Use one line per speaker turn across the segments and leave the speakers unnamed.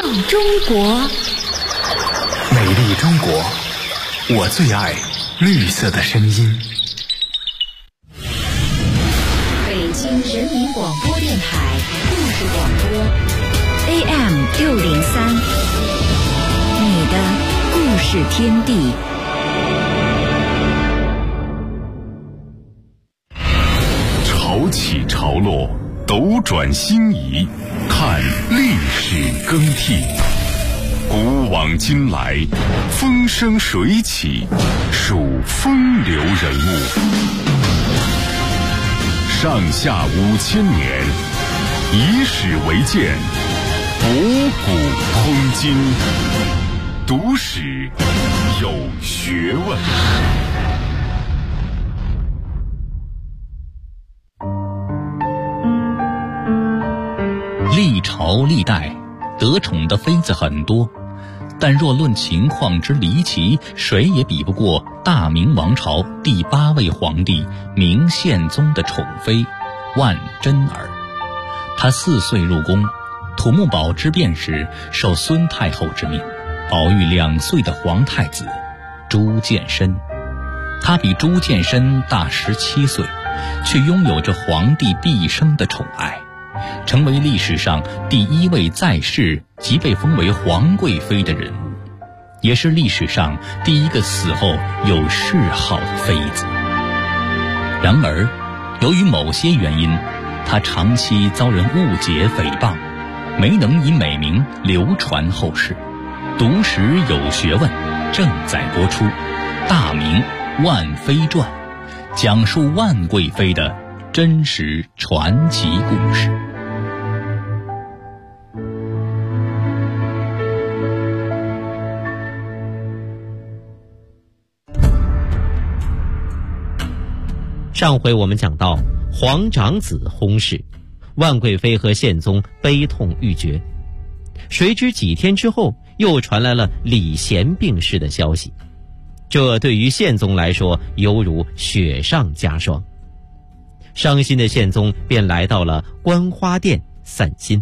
中国，
美丽中国，我最爱绿色的声音。
北京人民广播电台故事广播 AM603，你的故事天地。
潮起潮落，斗转星移，看历史更替。古往今来，风生水起，数风流人物。上下5000年，以史为鉴，博古通今。读史有学问。
历朝历代得宠的妃子很多，但若论情况之离奇，谁也比不过大明王朝第8位皇帝明宪宗的宠妃万贞儿。她4岁入宫，土木堡之变时受孙太后之命，保育2岁的皇太子朱见深。她比朱见深大17岁，却拥有着皇帝毕生的宠爱，成为历史上第1位在世即被封为皇贵妃的人物，也是历史上第1个死后有谥号的妃子。然而，由于某些原因，她长期遭人误解诽谤，没能以美名流传后世。读史有学问正在播出《大明万妃传》，讲述万贵妃的真实传奇故事。
上回我们讲到皇长子薨逝，万贵妃和宪宗悲痛欲绝。谁知几天之后又传来了李贤病逝的消息，这对于宪宗来说犹如雪上加霜。伤心的宪宗便来到了观花殿散心。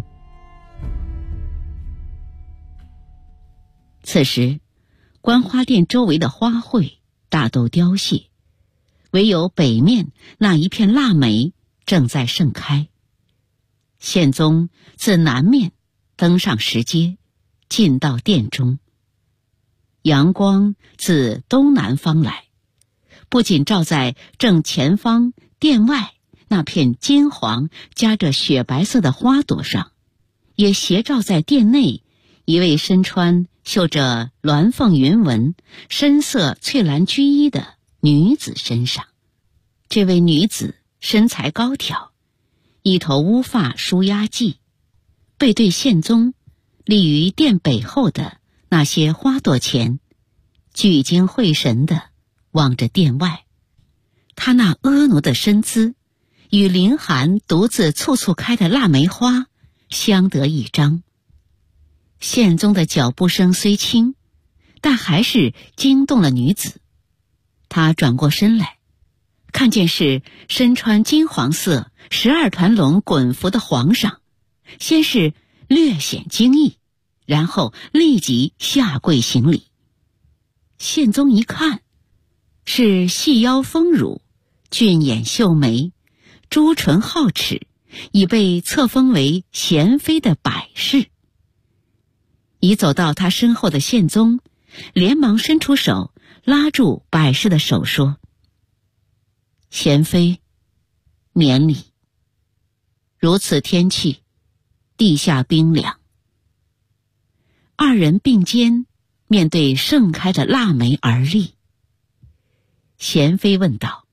此时观花殿周围的花卉大都凋谢，唯有北面那一片腊梅正在盛开。宪宗自南面登上石阶，进到殿中。阳光自东南方来，不仅照在正前方殿外那片金黄夹着雪白色的花朵上，也斜照在殿内一位身穿绣着鸾凤云纹、深色翠蓝居衣的女子身上。这位女子身材高挑，一头乌发梳压髻，背对宪宗，立于殿北后的那些花朵前，聚精会神地望着殿外。她那婀娜的身姿与凌寒独自簇簇开的腊梅花相得益彰。宪宗的脚步声虽轻，但还是惊动了女子。她转过身来，看见是身穿金黄色12团龙衮服的皇上，先是略显惊异，然后立即下跪行礼。宪宗一看，是细腰丰乳，俊眼秀眉，朱唇皓齿，已被册封为贤妃的百事。已走到他身后的宪宗连忙伸出手拉住百事的手说：贤妃，免礼。如此天气，地下冰凉。2人并肩面对盛开的腊梅而立。贤妃问道：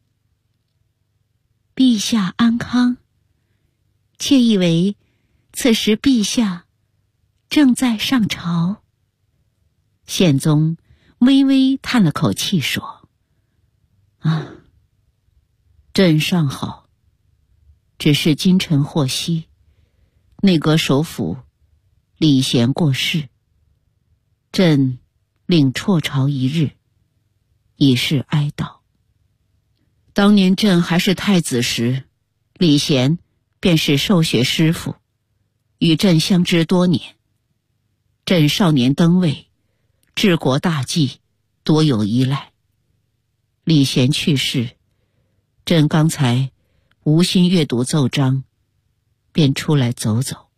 陛下安康？妾以为此时陛下正在上朝。宪宗微微叹了口气说：朕尚好，只是今晨获悉内阁首辅李贤过世，朕令辍朝1日，以示哀悼。当年朕还是太子时，李贤便是授学师傅，与朕相知多年。 朕少年登位，治国大计，多有依赖。李贤去世，朕刚才无心阅读奏章，便出来走走。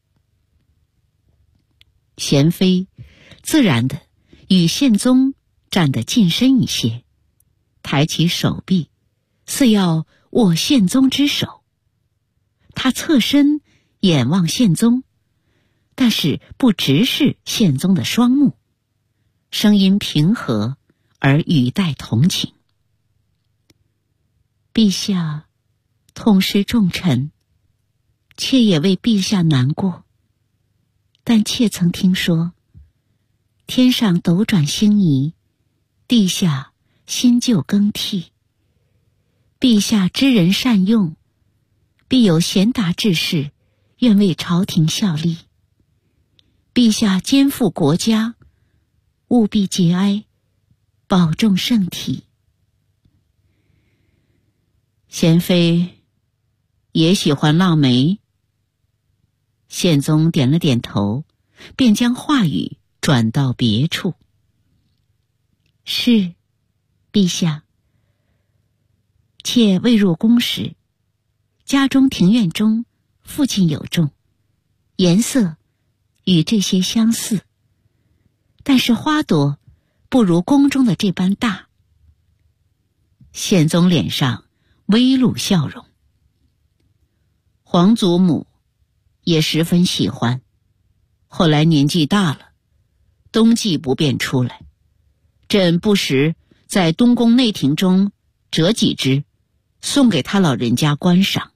贤妃自然的与宪宗站得近身一些，抬起手臂，似要握宪宗之手。他侧身眼望宪宗，但是不直视宪宗的双目，声音平和而语带同情。陛下痛失重臣，妾也为陛下难过，但妾曾听说天上斗转星移，地下新旧更替。陛下知人善用，必有贤达之士愿为朝廷效力。陛下肩负国家，务必节哀，保重圣体。贤妃也喜欢腊梅。宪宗点了点头，便将话语转到别处。是，陛下。妾未入宫时，家中庭院中父亲有种，颜色与这些相似，但是花朵不如宫中的这般大。宪宗脸上微露笑容。皇祖母也十分喜欢，后来年纪大了，冬季不便出来，朕不时在东宫内廷中折几枝，送给他老人家观赏。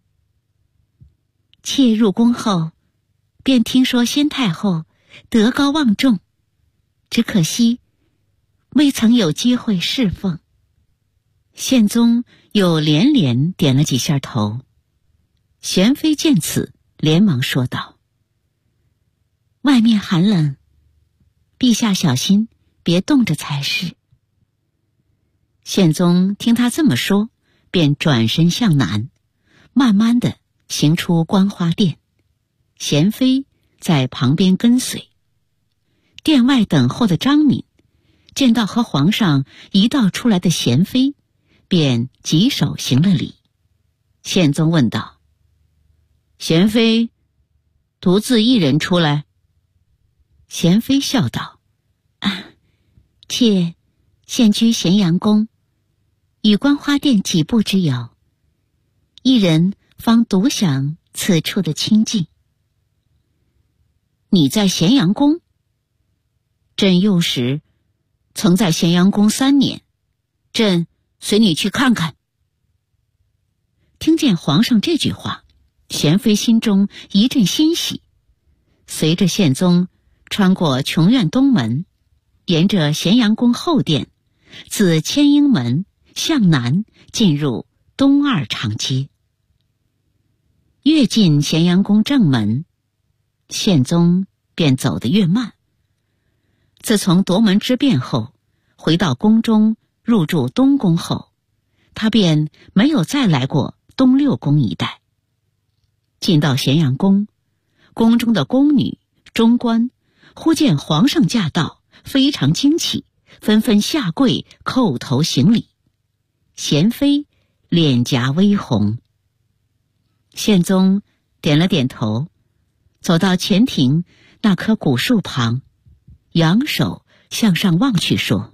妾入宫后，便听说先太后德高望重，只可惜未曾有机会侍奉。宪宗又连连点了几下头。贤妃见此，连忙说道：外面寒冷，陛下小心，别冻着才是。宪宗听他这么说，便转身向南，慢慢地行出观花殿。贤妃在旁边跟随。殿外等候的张敏见到和皇上一道出来的贤妃，便举手行了礼。宪宗问道：贤妃独自一人出来？贤妃笑道：妾现居咸阳宫，与观花殿几步之遥，一人方独享此处的清静。你在咸阳宫？朕幼时曾在咸阳宫3年，朕随你去看看。听见皇上这句话，贤妃心中一阵欣喜，随着宪宗穿过琼院东门，沿着咸阳宫后殿，自千英门向南进入东二长街。越进咸阳宫正门，宪宗便走得越慢。自从夺门之变后，回到宫中入住东宫后，他便没有再来过东六宫一带。进到咸阳宫，宫中的宫女、中官忽见皇上驾到，非常惊奇，纷纷下跪叩头行礼。贤妃脸颊微红。宪宗点了点头，走到前庭那棵古树旁，仰首向上望去，说：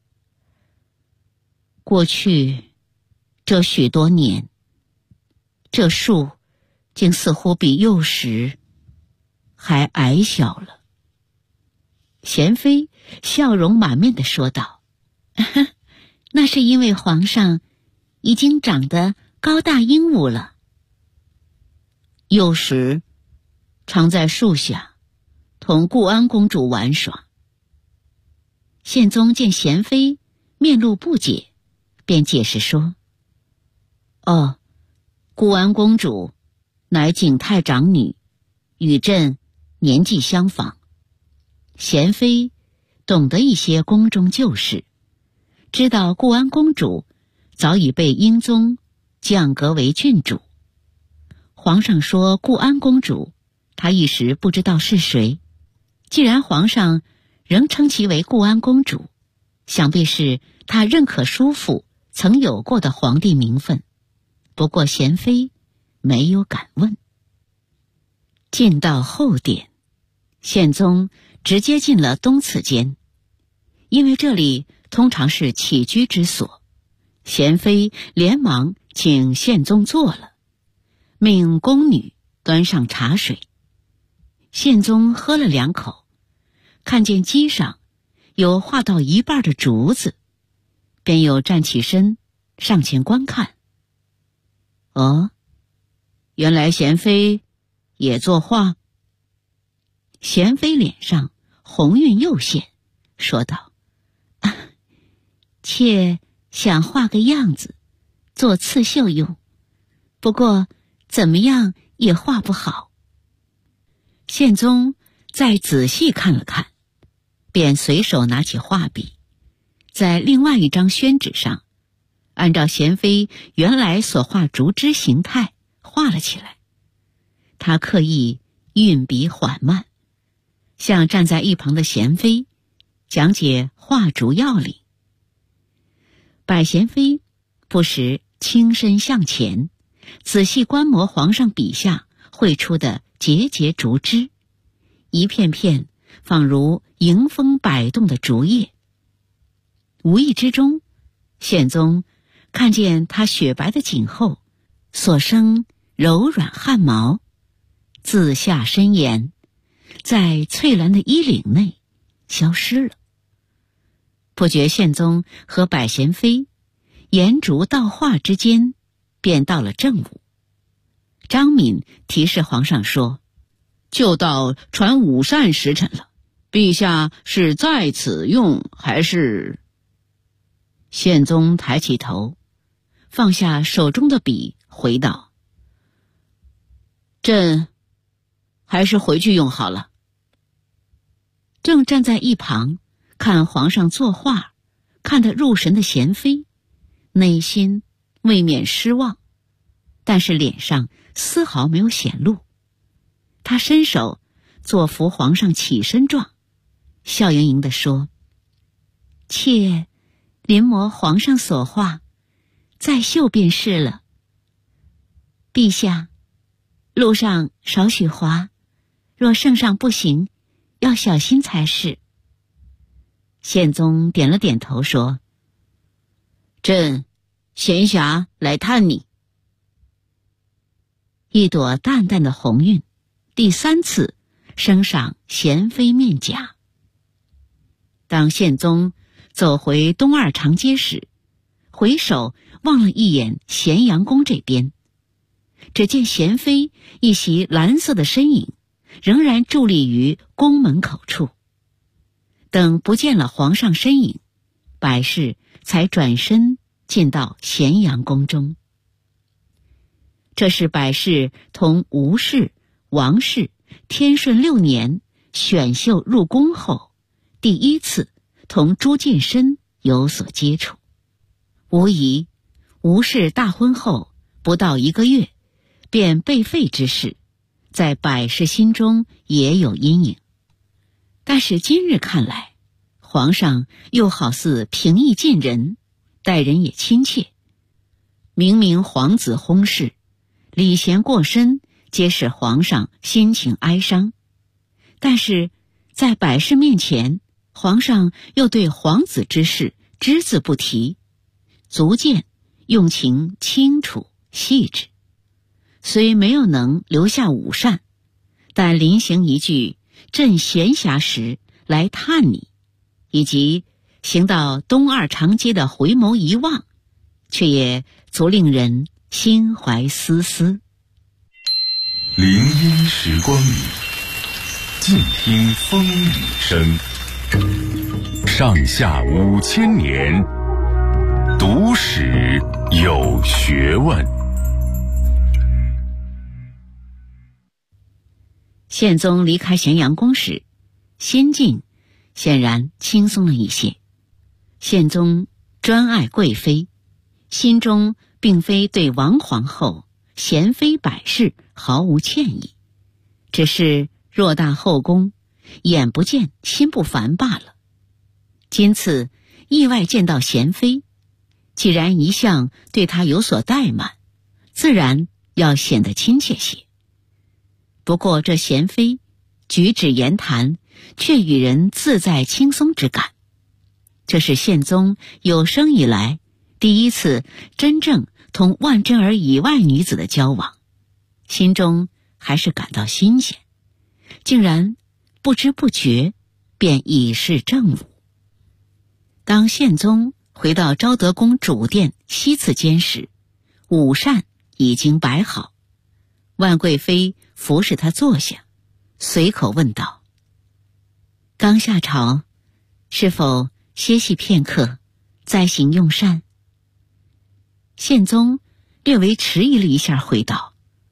过去这许多年，这树竟似乎比幼时还矮小了。贤妃笑容满面地说道：那是因为皇上已经长得高大英武了。幼时常在树下同固安公主玩耍。宪宗见贤妃面露不解，便解释说：固安公主乃景泰长女，与朕年纪相仿。贤妃懂得一些宫中旧事，知道固安公主早已被英宗降格为郡主。皇上说固安公主，她一时不知道是谁， 既然皇上仍称其为固安公主，想必是他认可叔父曾有过的皇帝名分。不过贤妃没有敢问。进到后殿，宪宗直接进了东次间，因为这里通常是起居之所。贤妃连忙请宪宗坐了，命宫女端上茶水。宪宗喝了2口，看见机上有画到一半的竹子，便又站起身上前观看。哦，原来贤妃也作画。贤妃脸上红晕又现，说道：妾想画个样子做刺绣用，不过怎么样也画不好。宪宗再仔细看了看，便随手拿起画笔，在另外一张宣纸上按照贤妃原来所画竹枝形态画了起来。他刻意运笔缓慢，向站在一旁的贤妃讲解画竹要领。百贤妃不时轻身向前，仔细观摩皇上笔下绘出的节节竹枝，一片片仿如迎风摆动的竹叶。无意之中，宪宗看见他雪白的颈后所生柔软汗毛，自下伸延，在翠蓝的衣领内消失了。不觉宪宗和百贤妃沿竹到画之间，便到了正午。张敏提示皇上说：就到传午膳时辰了，陛下是在此用还是？宪宗抬起头，放下手中的笔，回道：朕还是回去用好了。正站在一旁看皇上作画看得入神的贤妃，内心未免失望，但是脸上丝毫没有显露。他伸手做扶皇上起身状，笑盈盈地说：妾临摹皇上所画，再绣便是了。陛下，路上少许滑，若圣上不行，要小心才是。宪宗点了点头说：朕闲暇来探你。一朵淡淡的红晕第3次升上贤妃面颊。当宪宗走回东二长街时，回首望了一眼咸阳宫这边，只见贤妃一袭蓝色的身影仍然伫立于宫门口处。等不见了皇上身影，百氏才转身进到咸阳宫中。这是百氏同吴氏、王氏天顺6年选秀入宫后第1次同朱见深有所接触。无疑，吴氏大婚后不到1个月便被废之事，在百氏心中也有阴影。但是今日看来，皇上又好似平易近人，待人也亲切。明明皇子薨逝，礼贤过身，皆使皇上心情哀伤，但是在百氏面前，皇上又对皇子之事只字不提，足见用情清楚细致。虽没有能留下午膳，但临行一句朕闲暇时来探你，以及行到东二长街的回眸一望，却也足令人心怀丝丝。
聆音时光里，静听风雨声。上下5000年，读史有学问。
宪宗离开咸阳宫时，心境显然轻松了一些。宪宗专爱贵妃，心中并非对王皇后、贤妃百氏毫无歉意，只是偌大后宫， 眼不见心不烦罢了。今次意外见到贤妃，既然一向对他有所怠慢，自然要显得亲切些。不过这贤妃举止言谈却与人自在轻松之感，这是宪宗有生以来第一次真正同万贞儿以外女子的交往，心中还是感到新鲜，竟然不知不觉便已是正午。当宪宗回到昭德宫主殿西次间时，午膳已经摆好，万贵妃服侍他坐下，随口问道：刚下朝，是否歇息片刻，再行用膳？宪宗略微迟疑了一下，回道：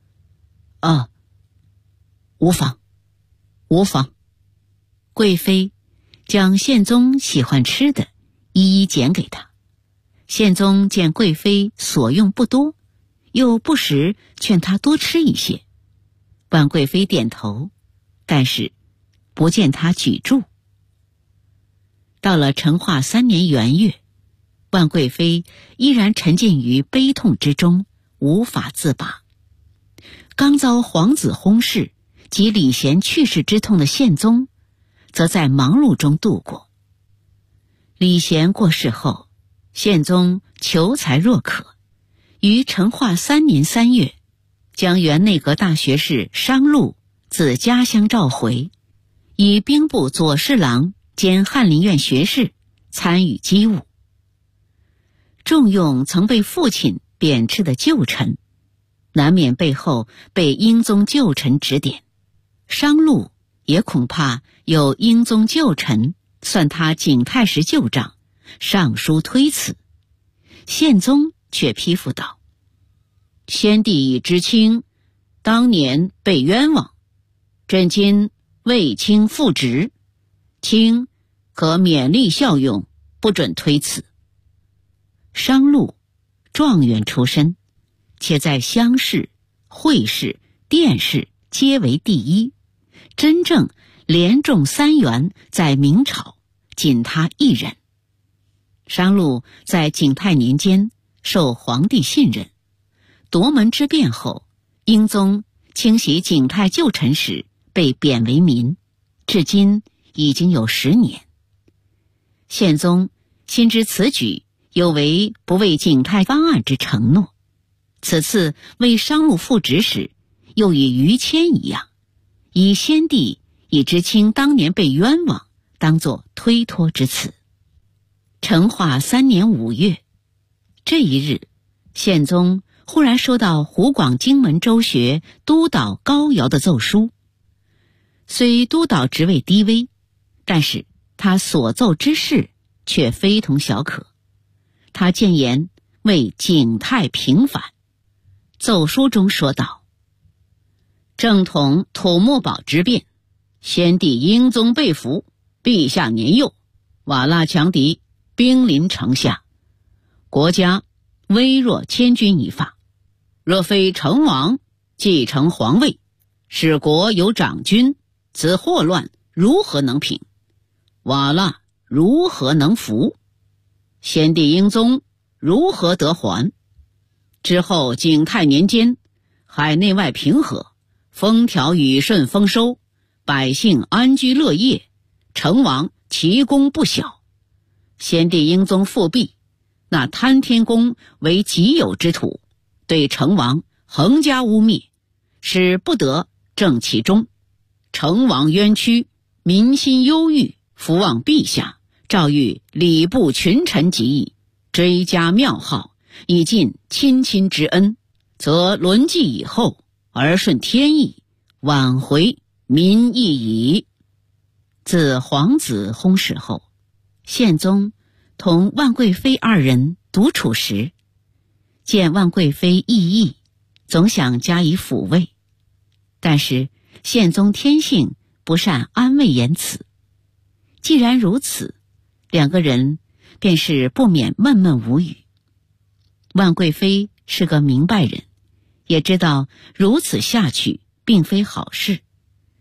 无妨，无妨。贵妃将宪宗喜欢吃的一一捡给他。宪宗见贵妃所用不多，又不时劝他多吃一些。万贵妃点头，但是不见他举箸。到了成化3年元月，万贵妃依然沉浸于悲痛之中，无法自拔。刚遭皇子薨逝及李贤去世之痛的宪宗，则在忙碌中度过。李贤过世后，宪宗求才若渴，于成化3年3月，将原内阁大学士商禄自家乡召回，以兵部左侍郎兼翰林院学士，参与机务。重用曾被父亲贬斥的旧臣，难免背后被英宗旧臣指点。商禄也恐怕有英宗旧臣算他景泰时旧账，上书推辞。宪宗却批复道：先帝已知卿当年被冤枉，朕今为卿复职，卿可勉励效用，不准推辞。商禄状元出身，且在乡试、会试、殿试皆为第一，真正连中3元，在明朝仅他一人。商禄在景泰年间受皇帝信任，夺门之变后，英宗清洗景泰旧臣时被贬为民，至今已经有10年。宪宗心知此举有违不为景泰方案之承诺，此次为商禄复职时，又与于谦一样，以先帝已知卿当年被冤枉当作推脱之词。成化3年5月，这一日，宪宗忽然收到湖广荆门州学督导高尧的奏书。虽督导职位低微，但是他所奏之事却非同小可。他谏言为景泰平反。奏书中说道：正统土木堡之变，先帝英宗被俘，陛下年幼，瓦剌强敌兵临城下，国家微弱千钧一发，若非成王继承皇位，使国有长君，此祸乱如何能平？瓦剌如何能服？先帝英宗如何得还？之后景泰年间，海内外平和，风调雨顺丰收，百姓安居乐业，成王奇功不小。先帝英宗复辟，那贪天宫为己有之土，对成王横加污蔑，使不得正其中。成王冤屈，民心忧郁，伏望陛下诏谕礼部群臣及议，追加庙号，以尽亲亲之恩，则轮继以后，而顺天意，挽回民意矣。自皇子薨逝后，宪宗同万贵妃2人独处时，见万贵妃异议，总想加以抚慰，但是宪宗天性不善安慰言辞。既然如此，2个人便是不免闷闷无语。万贵妃是个明白人，也知道如此下去并非好事。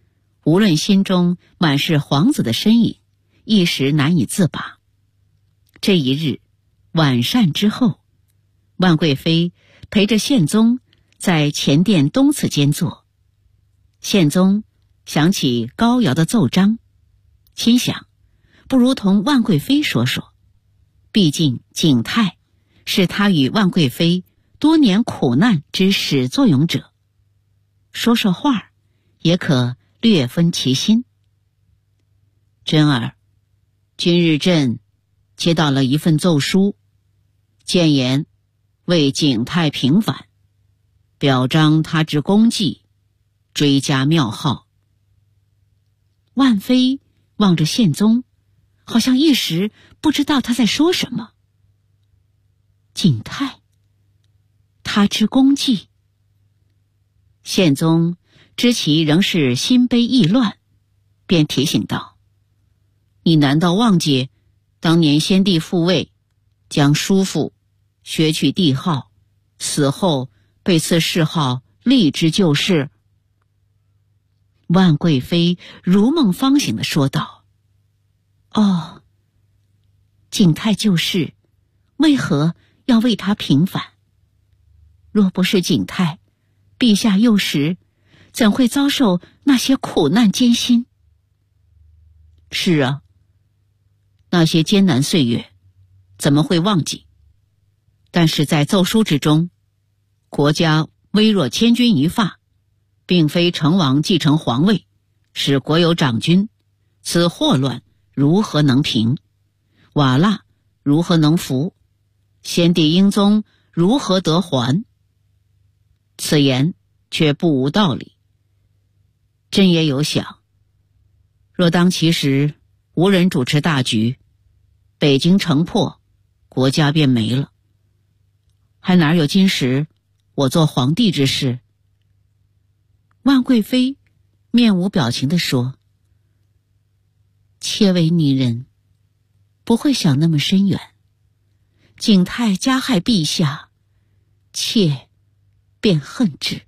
无论心中满是皇子的身影，一时难以自拔。这一日晚膳之后，万贵妃陪着宪宗在前殿东侧间坐。宪宗想起高尧的奏章，心想不如同万贵妃说说，毕竟景泰是他与万贵妃多年苦难之始作俑者，说说话也可略分其心。真儿，今日朕接到了一份奏书，谏言为景泰平反，表彰他之功绩，追加庙号。万妃望着宪宗，好像一时不知道他在说什么。景泰，他之功绩。宪宗知其仍是心悲意乱，便提醒道：你难道忘记当年先帝复位，将叔父削去帝号，死后被赐谥号立之旧事？万贵妃如梦方醒地说道：哦，景泰旧事，为何要为他平反？若不是景泰，陛下幼时怎会遭受那些苦难艰辛？是啊，那些艰难岁月怎么会忘记？但是在奏书之中，国家微若千钧一发，并非成王继承皇位，使国有长君，此祸乱如何能平？瓦剌如何能服？先帝英宗如何得还？此言却不无道理。朕也有想，若当其时无人主持大局，北京城破，国家便没了，还哪有今时我做皇帝之事？万贵妃面无表情地说：妾为女人，不会想那么深远。景泰加害陛下，妾便恨之。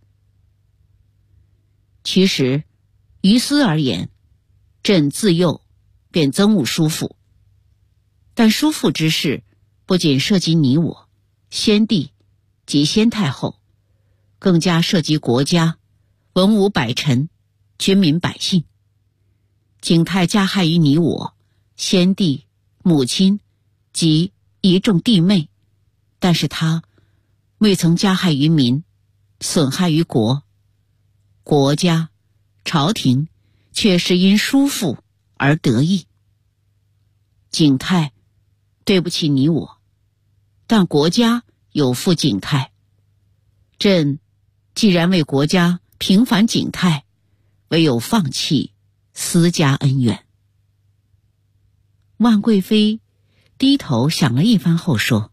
其实于私而言，朕自幼便憎恶叔父，但叔父之事不仅涉及你我、先帝及先太后，更加涉及国家、文武百臣、军民百姓。景泰加害于你我、先帝、母亲及一众弟妹，但是他未曾加害于民，损害于国。国家、朝廷却是因叔父而得益。景泰对不起你我，但国家有负景泰。朕既然为国家平反景泰，唯有放弃私家恩怨。万贵妃低头想了一番后说：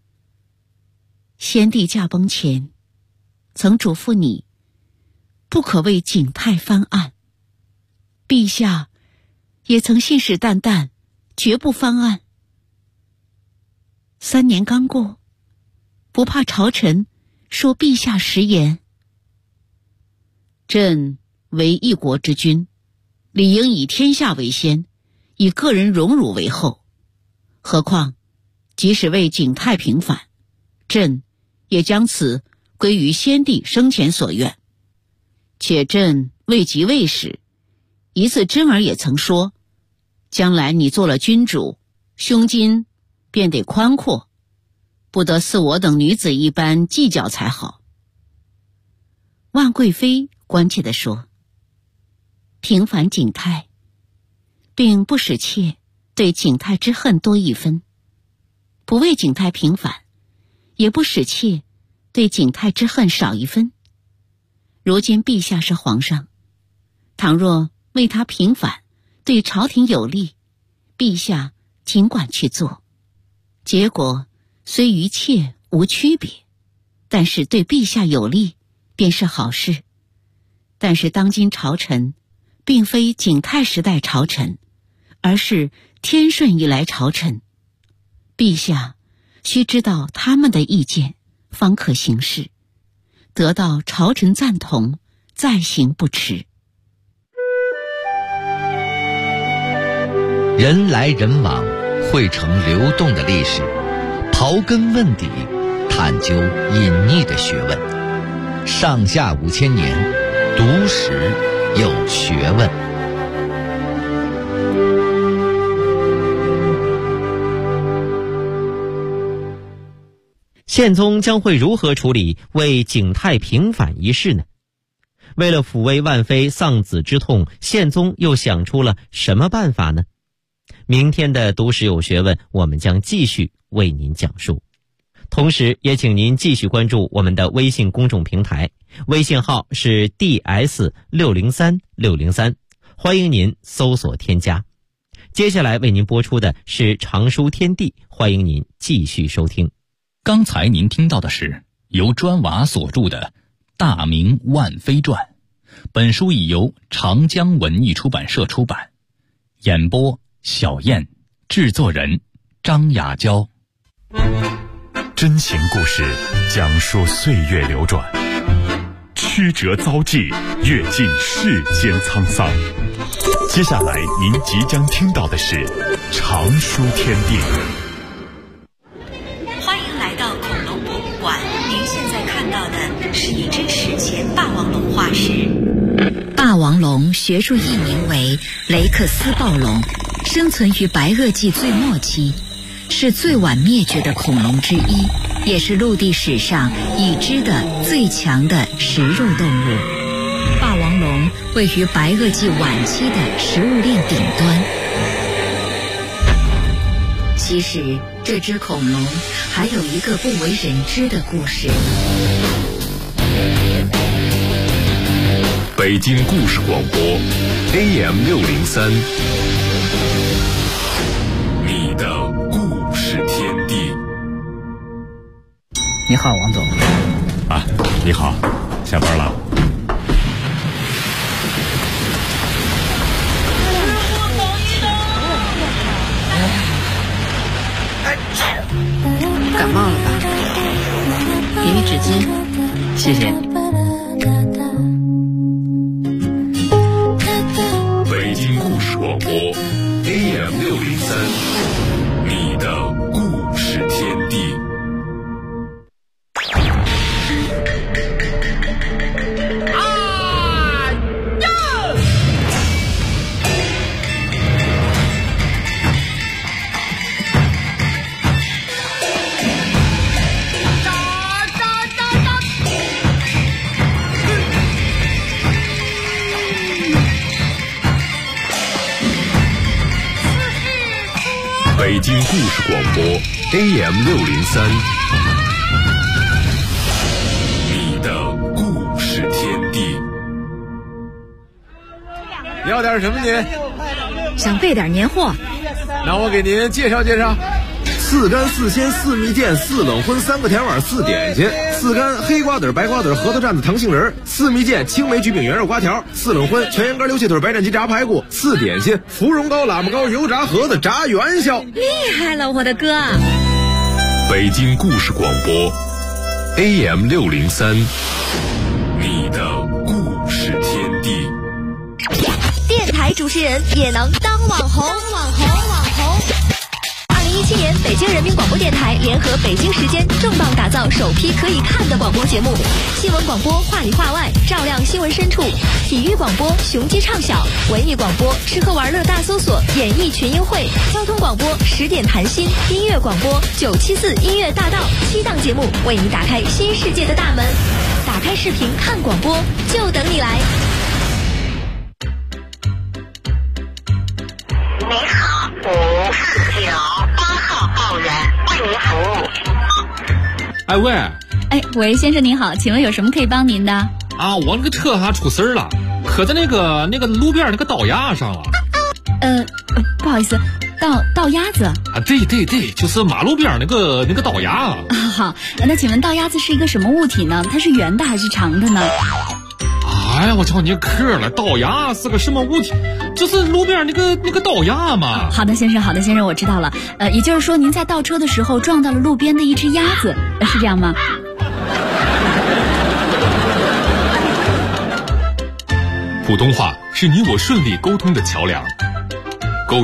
先帝驾崩前曾嘱咐你不可为景泰翻案，陛下也曾信誓旦旦绝不翻案。3年刚过，不怕朝臣说陛下食言。朕为一国之君，理应以天下为先，以个人荣辱为后。何况即使为景泰平反，朕也将此归于先帝生前所愿。且朕未即位时，一次真儿也曾说，将来你做了君主，胸襟便得宽阔，不得似我等女子一般计较才好。万贵妃关切地说：平反景泰，并不使妾对景泰之恨多一分，不为景泰平反，也不使妾对景泰之恨少一分。如今陛下是皇上，倘若为他平反对朝廷有利，陛下尽管去做，结果虽与妾无区别，但是对陛下有利便是好事。但是当今朝臣并非景泰时代朝臣，而是天顺以来朝臣，陛下须知道他们的意见，方可行事，得到朝臣赞同，再行不迟。
人来人往，汇成流动的历史，刨根问底，探究隐匿的学问。上下5000年，读史有学问。
宪宗将会如何处理为景泰平反一事呢？为了抚慰万妃丧子之痛，宪宗又想出了什么办法呢？明天的读史有学问，我们将继续为您讲述。同时也请您继续关注我们的微信公众平台，微信号是 DS603603，欢迎您搜索添加。接下来为您播出的是长书天地，欢迎您继续收听。
刚才您听到的是由砖瓦所著的《大明万妃传》，本书已由长江文艺出版社出版。演播小燕，制作人张雅娇。
真情故事讲述岁月流转，曲折遭际，阅尽世间沧桑。接下来您即将听到的是长书天地。
欢迎来到恐龙博物馆，您现在看到的是一只史前霸王龙化石。霸王龙学术译名为雷克斯暴龙，生存于白垩纪最末期，是最晚灭绝的恐龙之一，也是陆地史上已知的最强的食肉动物。霸王龙位于白垩纪晚期的食物链顶端。其实这只恐龙还有一个不为人知的故事。
北京故事广播 AM603， 你的故事天地。
你好，王总。
啊，你好，下班了？
感冒了吧？给你纸巾，谢谢你。
北京故事广播 AM603， 你的故事天地。北京故事广播 AM603， 你的故事天地。
要点什么您？
想备点年货。
那我给您介绍介绍。4干4鲜4蜜饯4冷荤3个甜碗4点心，4干黑瓜子白瓜子核桃蘸子糖杏仁，4蜜饯青梅焗饼圆肉瓜条，4冷荤全羊肝溜蟹腿白斩鸡炸排骨，4点心芙蓉糕喇嘛糕油炸盒子炸元宵。
厉害了，我的哥！
北京故事广播 AM603， 你的故事天地。
电台主持人也能当网红。2017年，北京人民广播电台联合北京时间重磅打造首批可以看的广播节目，新闻广播话里话外，照亮新闻深处；体育广播雄鸡唱晓，文艺广播吃喝玩乐大搜索，演艺群英会；交通广播10点谈心，音乐广播974音乐大道，7档节目为你打开新世界的大门。打开视频看广播，就等你来。
你好，549 8号报员为您服务。
哎喂，
喂，先生您好，请问有什么可以帮您的？
啊，我那个车还出事儿了，磕在那个路边那个道牙上了。
不好意思，道鸭子啊？
对，就是马路边那个道牙啊。
好，那请问道鸭子是一个什么物体呢？它是圆的还是长的呢？
哎呀，我瞧你磕了，道牙是个什么物体？就是路边那个道牙嘛。
好的，先生，我知道了。也就是说，您在倒车的时候撞到了路边的一只鸭子，是这样吗？
普通话是你我顺利沟通的桥梁。